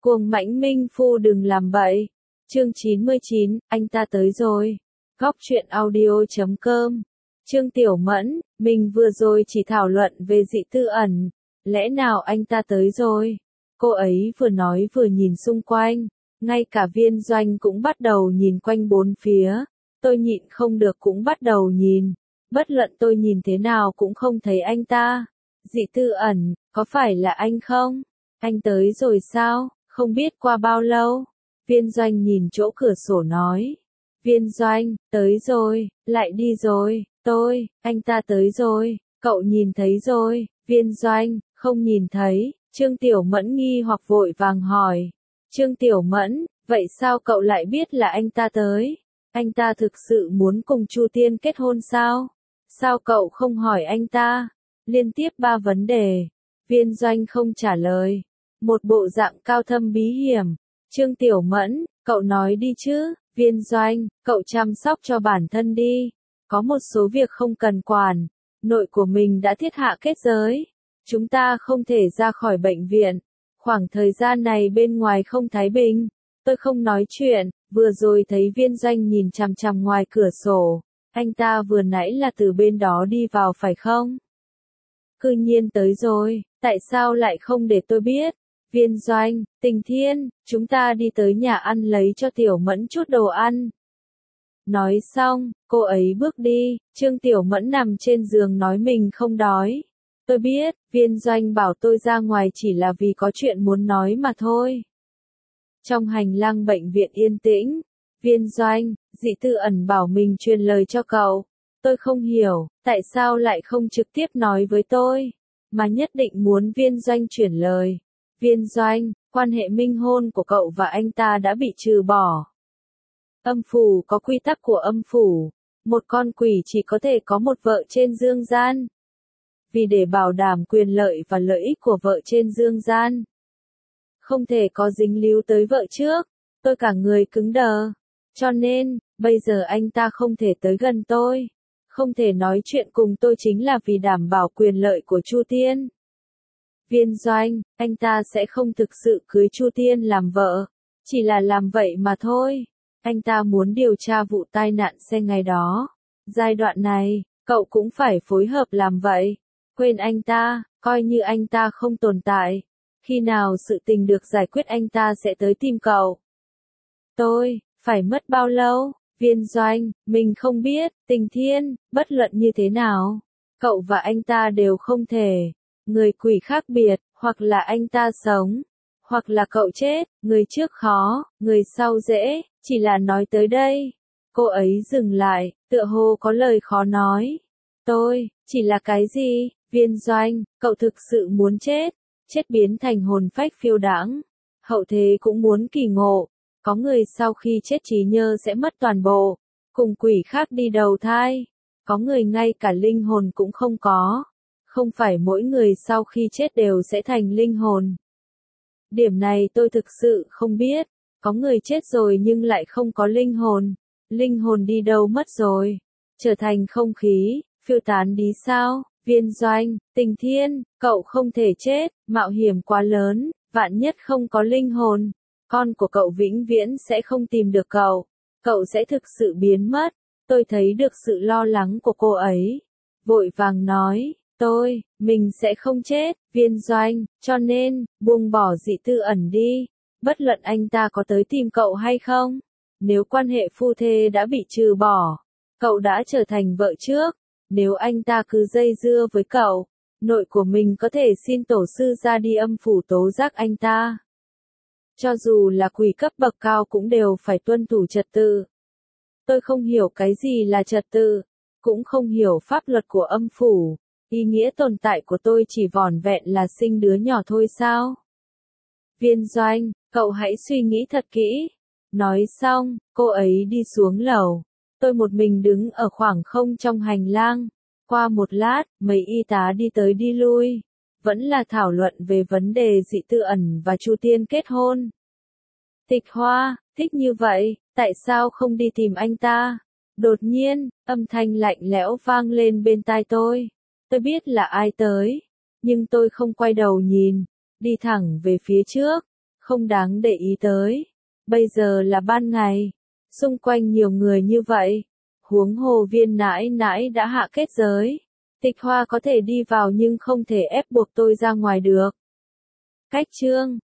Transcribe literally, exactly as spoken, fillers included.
Cuồng mãnh minh phu đừng làm bậy. Chương chín mươi chín, anh ta tới rồi. Góc truyện audio chấm com. Trương Tiểu Mẫn, mình vừa rồi chỉ thảo luận về Dị Tư Ẩn. Lẽ nào anh ta tới rồi? Cô ấy vừa nói vừa nhìn xung quanh. Ngay cả Viên Doanh cũng bắt đầu nhìn quanh bốn phía. Tôi nhịn không được cũng bắt đầu nhìn. Bất luận tôi nhìn thế nào cũng không thấy anh ta. Dị Tư Ẩn, có phải là anh không? Anh tới rồi sao? Không biết qua bao lâu? Viên Doanh nhìn chỗ cửa sổ nói. Viên Doanh, tới rồi, lại đi rồi. Tôi, anh ta tới rồi, cậu nhìn thấy rồi. Viên Doanh, không nhìn thấy. Trương Tiểu Mẫn nghi hoặc vội vàng hỏi. Trương Tiểu Mẫn, vậy sao cậu lại biết là anh ta tới? Anh ta thực sự muốn cùng Chu Tiên kết hôn sao? Sao cậu không hỏi anh ta? Liên tiếp ba vấn đề. Viên Doanh không trả lời. Một bộ dạng cao thâm bí hiểm. Trương Tiểu Mẫn, cậu nói đi chứ. Viên Doanh, cậu chăm sóc cho bản thân đi. Có một số việc không cần quản. Nội của mình đã thiết hạ kết giới. Chúng ta không thể ra khỏi bệnh viện. Khoảng thời gian này bên ngoài không thái bình. Tôi không nói chuyện. Vừa rồi thấy Viên Doanh nhìn chằm chằm ngoài cửa sổ. Anh ta vừa nãy là từ bên đó đi vào phải không? Cư nhiên tới rồi. Tại sao lại không để tôi biết? Viên Doanh, Tình Thiên, chúng ta đi tới nhà ăn lấy cho Tiểu Mẫn chút đồ ăn. Nói xong, cô ấy bước đi. Trương Tiểu Mẫn nằm trên giường nói mình không đói. Tôi biết, Viên Doanh bảo tôi ra ngoài chỉ là vì có chuyện muốn nói mà thôi. Trong hành lang bệnh viện yên tĩnh, Viên Doanh, Dị Tư Ẩn bảo mình truyền lời cho cậu. Tôi không hiểu, tại sao lại không trực tiếp nói với tôi, mà nhất định muốn Viên Doanh chuyển lời. Viên Doanh, quan hệ minh hôn của cậu và anh ta đã bị trừ bỏ. Âm phủ có quy tắc của âm phủ. Một con quỷ chỉ có thể có một vợ trên dương gian. Vì để bảo đảm quyền lợi và lợi ích của vợ trên dương gian, không thể có dính líu tới vợ trước. Tôi cả người cứng đờ. Cho nên, bây giờ anh ta không thể tới gần tôi. Không thể nói chuyện cùng tôi chính là vì đảm bảo quyền lợi của Chu Tiên. Viên Doanh, anh ta sẽ không thực sự cưới Chu Tiên làm vợ. Chỉ là làm vậy mà thôi. Anh ta muốn điều tra vụ tai nạn xe ngày đó. Giai đoạn này, cậu cũng phải phối hợp làm vậy. Quên anh ta, coi như anh ta không tồn tại. Khi nào sự tình được giải quyết anh ta sẽ tới tìm cậu. Tôi, phải mất bao lâu? Viên Doanh, mình không biết. Tình Thiên, bất luận như thế nào, cậu và anh ta đều không thể. Người quỷ khác biệt, hoặc là anh ta sống, hoặc là cậu chết. Người trước khó, người sau dễ. Chỉ là nói tới đây, cô ấy dừng lại, tựa hồ có lời khó nói. Tôi, chỉ là cái gì? Viên Doanh, cậu thực sự muốn chết. Chết biến thành hồn phách phiêu đãng. Hậu thế cũng muốn kỳ ngộ. Có người sau khi chết trí nhớ sẽ mất toàn bộ. Cùng quỷ khác đi đầu thai. Có người ngay cả linh hồn cũng không có. Không phải mỗi người sau khi chết đều sẽ thành linh hồn. Điểm này tôi thực sự không biết. Có người chết rồi nhưng lại không có linh hồn. Linh hồn đi đâu mất rồi? Trở thành không khí, phiêu tán đi sao? Viên Doanh, Tình Thiên, cậu không thể chết, mạo hiểm quá lớn, vạn nhất không có linh hồn. Con của cậu vĩnh viễn sẽ không tìm được cậu. Cậu sẽ thực sự biến mất. Tôi thấy được sự lo lắng của cô ấy. Vội vàng nói, tôi, mình sẽ không chết. Viên Doanh, cho nên, buông bỏ Dị Tư Ẩn đi. Bất luận anh ta có tới tìm cậu hay không. Nếu quan hệ phu thê đã bị trừ bỏ, cậu đã trở thành vợ trước. Nếu anh ta cứ dây dưa với cậu, nội của mình có thể xin tổ sư ra đi âm phủ tố giác anh ta. Cho dù là quỷ cấp bậc cao cũng đều phải tuân thủ trật tự. Tôi không hiểu cái gì là trật tự, cũng không hiểu pháp luật của âm phủ. Ý nghĩa tồn tại của tôi chỉ vỏn vẹn là sinh đứa nhỏ thôi sao? Viên Doanh, cậu hãy suy nghĩ thật kỹ. Nói xong, cô ấy đi xuống lầu. Tôi một mình đứng ở khoảng không trong hành lang. Qua một lát, mấy y tá đi tới đi lui. Vẫn là thảo luận về vấn đề Dị Tư Ẩn và Chu Tiên kết hôn. Tịch Hoa, thích như vậy, tại sao không đi tìm anh ta? Đột nhiên, âm thanh lạnh lẽo vang lên bên tai tôi. Tôi biết là ai tới, nhưng tôi không quay đầu nhìn, đi thẳng về phía trước. không đáng để ý tới. Bây giờ là ban ngày, xung quanh nhiều người như vậy. Huống hồ Viên nãi nãi đã hạ kết giới. Tịch Hoa có thể đi vào nhưng không thể ép buộc tôi ra ngoài được. Cách chương